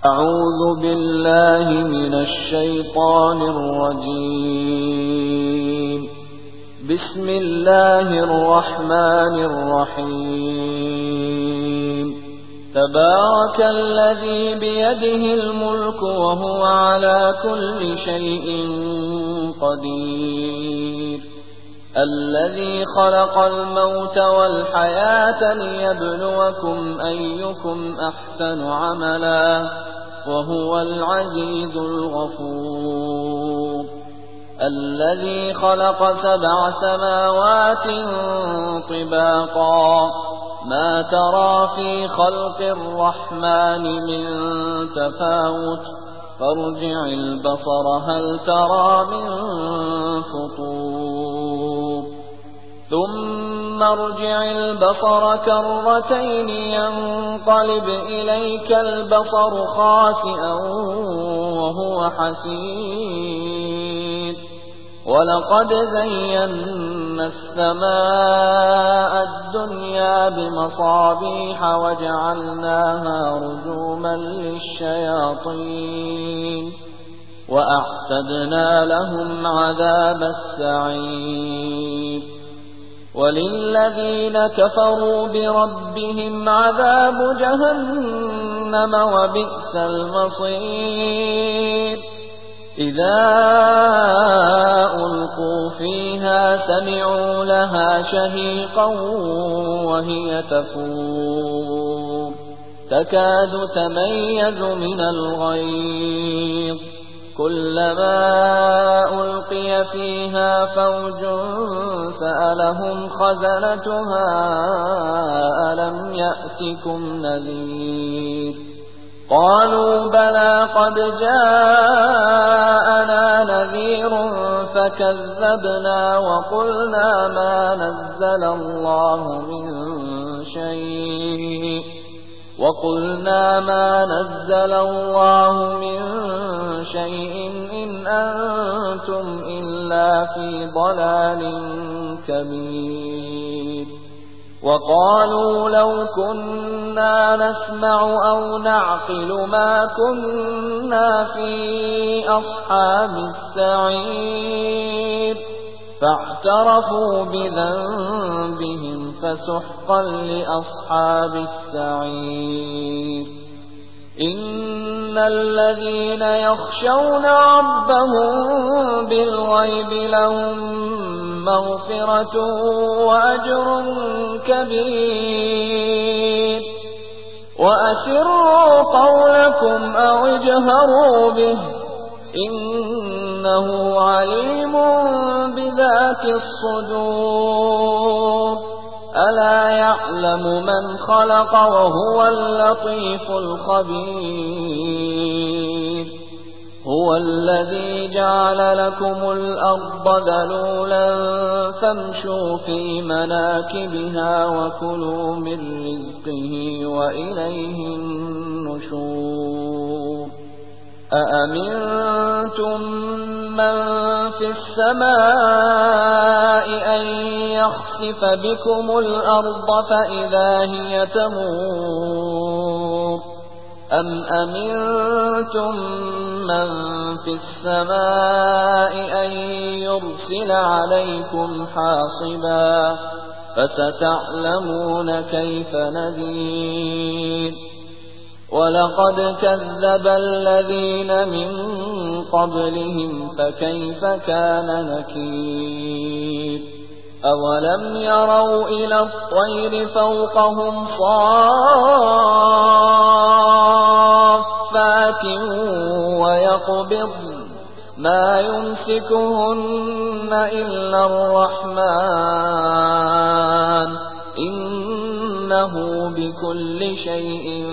أعوذ بالله من الشيطان الرجيم. بسم الله الرحمن الرحيم. تبارك الذي بيده الملك وهو على كل شيء قدير. الذي خلق الموت والحياة ليبلوكم أيكم أحسن عملا وهو العزيز الغفور. الذي خلق 7 سماوات طباقا ما ترى في خلق الرحمن من تفاوت فارجع البصر هل ترى من فطور ثم ارجع البصر كرتين ينقلب إليك البصر خاسئا وهو حسير. ولقد زينا السماء الدنيا بمصابيح وجعلناها رجوما للشياطين وأعتدنا لهم عذاب السعير. وللذين كفروا بربهم عذاب جهنم وبئس المصير. إذا ألقوا فيها سمعوا لها شهيقا وهي تفور تكاد تميز من الغيظ. كلما ألقي فيها فوج سألهم خزنتها ألم يأتكم نذير. قالوا بلى قد جاءنا نذير فكذبنا وقلنا ما نزل الله من شيء إن أنتم إلا في ضلال كبير. وقالوا لو كنا نسمع أو نعقل ما كنا في أصحاب السعير. فاعترفوا بذنبهم فسحقا لأصحاب السعير. إن الذين يخشون ربهم بالغيب لهم مغفرة وأجر كبير. وأسروا قولكم أو اجهروا به إنه عليم بذات الصدور. ألا يعلم من خلق وهو اللطيف الخبير. هو الذي جعل لكم الأرض ذلولا فامشوا في مناكبها وكلوا من رزقه وإليه النشور. أأمنتم من في السماء أن يخسف بكم الأرض فإذا هي تمور أم أمنتم من في السماء أن يرسل عليكم حاصبا فستعلمون كيف نذير. ولقد كذب الذين من قبلهم فكيف كان نكير. أولم يروا إلى الطير فوقهم صافات ويقبضن ما يمسكهن إلا الرحمن إنه بكل شيء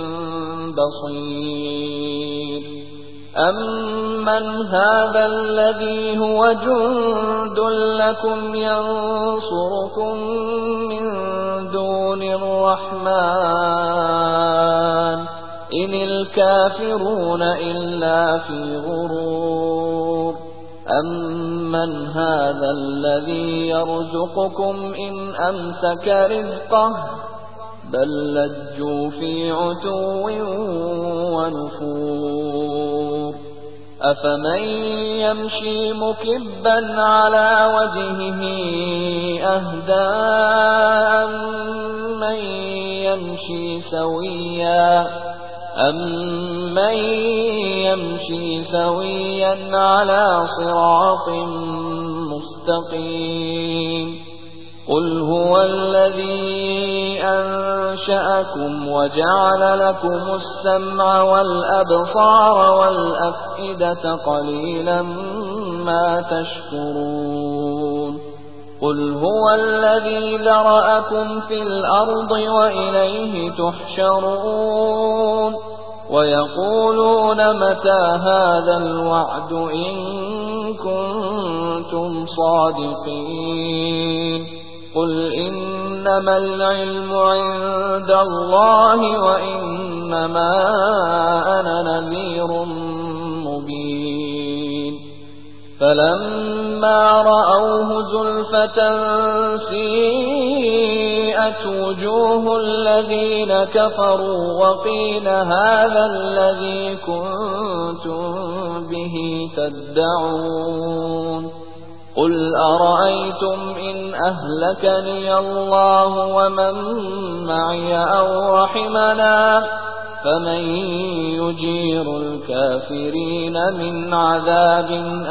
بصير. أمن هذا الذي هو جند لكم ينصركم من دون الرحمن إن الكافرون إلا في غرور. أمن هذا الذي يرزقكم إن أمسك رزقه بل لجوا في عتو ونفور أفمن يمشي مكبا على وجهه أهدى أمن يمشي سويا على صراط مستقيم قل هو الذي أنشأكم وجعل لكم السمع والأبصار والأفئدة قليلا ما تشكرون قل هو الذي ذرأكم في الأرض وإليه تحشرون ويقولون متى هذا الوعد إن كنتم صادقين قل إنما العلم عند الله وإنما أنا نذير مبين فلما رأوه زلفة سيئت وجوه الذين كفروا وقيل هذا الذي كنتم به تدعون قل أرأيتم إن أهلكني الله ومن معي أو رحمنا فمن يجير الكافرين من عذاب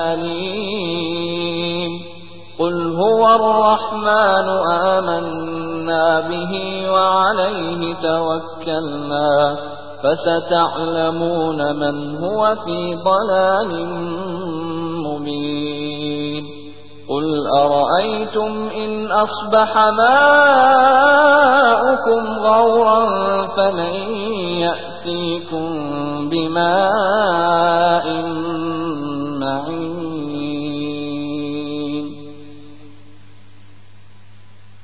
أليم قل هو الرحمن آمنا به وعليه توكلنا فستعلمون من هو في ضلال مبين قل أرأيتم إن أصبح ماؤكم غورا فمن يأتيكم بماء